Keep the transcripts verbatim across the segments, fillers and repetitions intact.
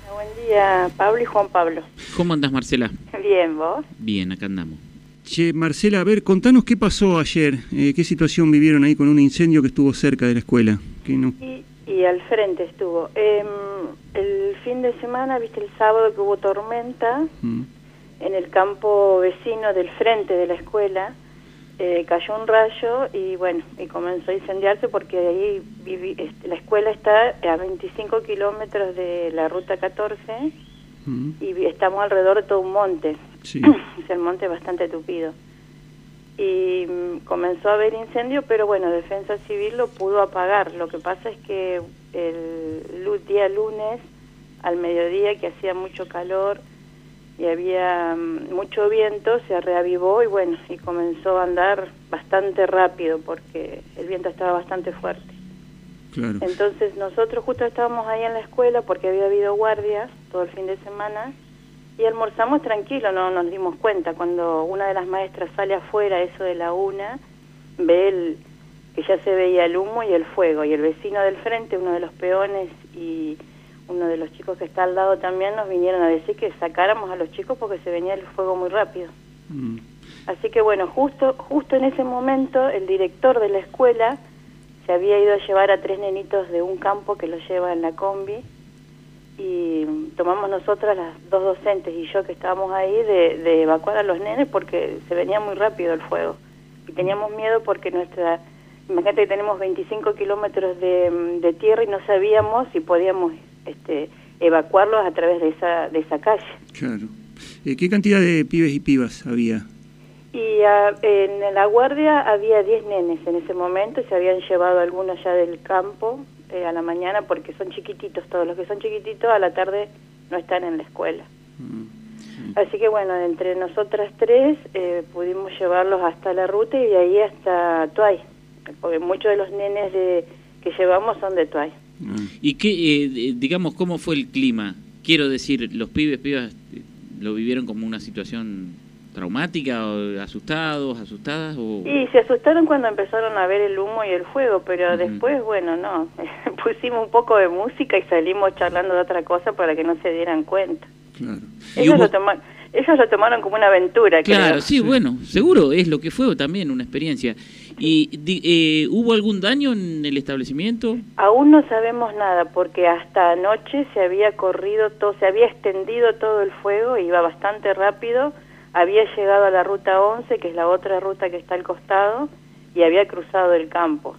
Buen día, Pablo y Juan Pablo. ¿Cómo andás, Marcela? Bien, ¿vos? Bien, acá andamos. Che, Marcela, a ver, contanos qué pasó ayer, eh, qué situación vivieron ahí con un incendio que estuvo cerca de la escuela. Que no... y, y al frente estuvo. Eh, el fin de semana, viste, el sábado que hubo tormenta, mm. en el campo vecino del frente de la escuela, eh, cayó un rayo y bueno, y comenzó a incendiarse porque ahí viví, este, la escuela está a veinticinco kilómetros de la ruta catorce mm. y estamos alrededor de todo un monte. Sí. Es el monte bastante tupido. Y mm, comenzó a haber incendio, pero bueno, Defensa Civil lo pudo apagar. Lo que pasa es que el día lunes, al mediodía, que hacía mucho calor y había mm, mucho viento, se reavivó y bueno, y comenzó a andar bastante rápido porque el viento estaba bastante fuerte. Claro. Entonces nosotros justo estábamos ahí en la escuela porque había habido guardias todo el fin de semana y almorzamos tranquilo, no nos dimos cuenta. Cuando una de las maestras sale afuera, eso de la una, ve el, que ya se veía el humo y el fuego, y el vecino del frente, uno de los peones y uno de los chicos que está al lado también, nos vinieron a decir que sacáramos a los chicos porque se venía el fuego muy rápido. Mm. Así que bueno, justo justo en ese momento el director de la escuela se había ido a llevar a tres nenitos de un campo que los lleva en la combi, y tomamos nosotras, las dos docentes y yo que estábamos ahí, de, de evacuar a los nenes porque se venía muy rápido el fuego. Y teníamos miedo porque nuestra... Imagínate que tenemos veinticinco kilómetros de, de tierra y no sabíamos si podíamos este, evacuarlos a través de esa, de esa calle. Claro. Eh, ¿Qué cantidad de pibes y pibas había? Y a, en la guardia había diez nenes en ese momento y se habían llevado algunos ya del campo eh, a la mañana porque son chiquititos, todos los que son chiquititos a la tarde no están en la escuela. Mm, sí. Así que bueno, entre nosotras tres eh, pudimos llevarlos hasta la ruta y de ahí hasta Tuay, porque muchos de los nenes de, que llevamos son de Tuay. Mm. ¿Y qué, eh, digamos, cómo fue el clima? Quiero decir, ¿los pibes, pibas lo vivieron como una situación traumática, o asustados, asustadas? O... Y se asustaron cuando empezaron a ver el humo y el fuego, pero uh-huh. después, bueno, no, pusimos un poco de música y salimos charlando de otra cosa para que no se dieran cuenta. Claro. Ellos, hubo... lo tomaron, ellos lo tomaron como una aventura. Claro, creo. Sí, sí, bueno, seguro es lo que fue también una experiencia. ¿Y eh, hubo algún daño en el establecimiento? Aún no sabemos nada, porque hasta anoche se había corrido todo, se había extendido todo el fuego, iba bastante rápido. Había llegado a la ruta once, que es la otra ruta que está al costado, y había cruzado el campo.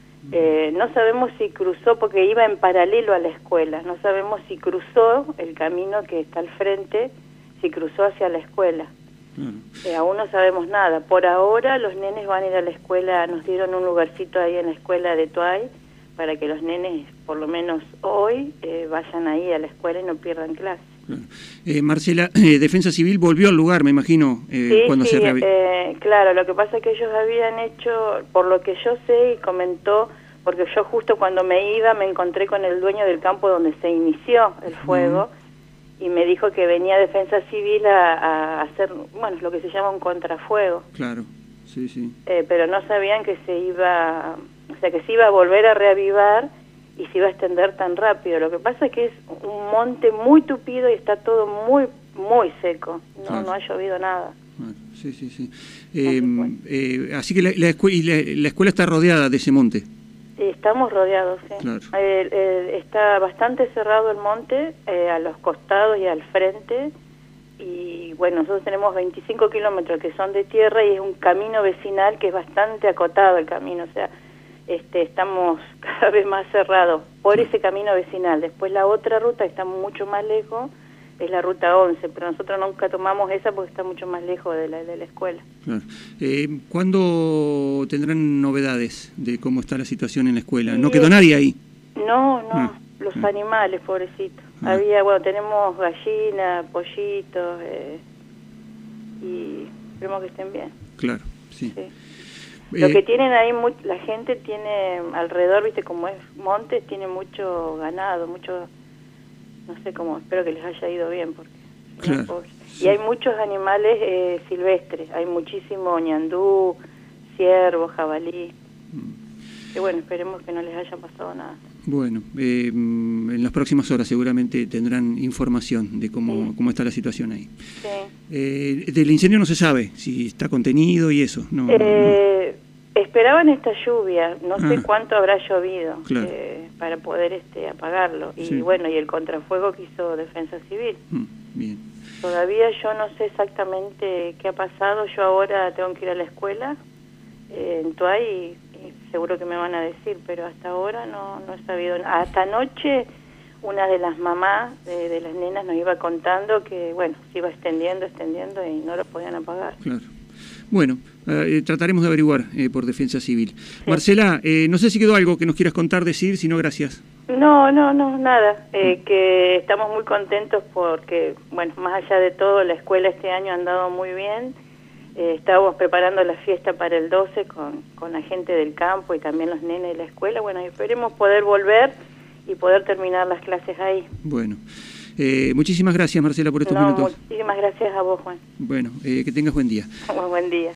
Eh, no sabemos si cruzó, porque iba en paralelo a la escuela, no sabemos si cruzó el camino que está al frente, si cruzó hacia la escuela. Uh-huh. Eh, aún no sabemos nada. Por ahora los nenes van a ir a la escuela, nos dieron un lugarcito ahí en la escuela de Tuay, para que los nenes, por lo menos hoy, eh, vayan ahí a la escuela y no pierdan clase. Eh, Marcela, eh, Defensa Civil volvió al lugar, me imagino, eh, sí, cuando sí, se reavi... eh, claro, lo que pasa es que ellos habían hecho, por lo que yo sé y comentó, porque yo justo cuando me iba me encontré con el dueño del campo donde se inició el fuego, uh-huh. y me dijo que venía Defensa Civil a, a hacer, bueno, lo que se llama un contrafuego. Claro, sí, sí. Eh, pero no sabían que se iba, o sea, que se iba a volver a reavivar y se iba a extender tan rápido. Lo que pasa es que es un monte muy tupido y está todo muy muy seco. No, claro. No ha llovido nada. Bueno, sí, sí, sí. Eh, eh, así que la, la, escu y la, la escuela está rodeada de ese monte. Estamos rodeados, sí. Claro. Eh, eh, está bastante cerrado el monte, eh, a los costados y al frente. Y bueno, nosotros tenemos veinticinco kilómetros que son de tierra y es un camino vecinal que es bastante acotado el camino, o sea, Este, estamos cada vez más cerrados por ese camino vecinal. Después la otra ruta está mucho más lejos, es la ruta once, pero nosotros nunca tomamos esa porque está mucho más lejos de la, de la escuela. Claro. Eh, ¿Cuándo tendrán novedades de cómo está la situación en la escuela? Sí. ¿No quedó nadie ahí? No, no, ah. los ah. animales, pobrecitos. Ah. Había, bueno, tenemos gallinas, pollitos, eh, y esperemos que estén bien. Claro, sí. sí. Lo que tienen ahí, la gente tiene alrededor, viste, como es montes, tiene mucho ganado, mucho, no sé cómo, espero que les haya ido bien, porque claro, no, sí. Y hay muchos animales eh, silvestres, hay muchísimo ñandú, ciervo, jabalí, mm. que bueno, esperemos que no les haya pasado nada. Bueno, eh, en las próximas horas seguramente tendrán información de cómo, sí. cómo está la situación ahí. Sí. Eh, del incendio no se sabe si está contenido y eso. No, eh, no. Esperaban esta lluvia, no ah, sé cuánto habrá llovido claro. eh, para poder este apagarlo. Y sí. bueno, y el contrafuego que hizo Defensa Civil. Mm, bien. Todavía yo no sé exactamente qué ha pasado. Yo ahora tengo que ir a la escuela eh, en Tuay y, y seguro que me van a decir, pero hasta ahora no, no he sabido nada. Hasta anoche una de las mamás de, de las nenas nos iba contando que, bueno, se iba extendiendo, extendiendo y no lo podían apagar. Claro. Bueno, eh, trataremos de averiguar eh, por Defensa Civil. Sí. Marcela, eh, no sé si quedó algo que nos quieras contar, decir, si no, gracias. No, no, no, nada. Eh, que estamos muy contentos porque, bueno, más allá de todo, la escuela este año ha andado muy bien. Eh, estábamos preparando la fiesta para el doce con, con la gente del campo y también los nenes de la escuela. Bueno, esperemos poder volver y poder terminar las clases ahí. Bueno. Eh, muchísimas gracias, Marcela, por estos no, minutos. Muchísimas gracias a vos, Juan. Bueno, eh, que tengas buen día. Buen día.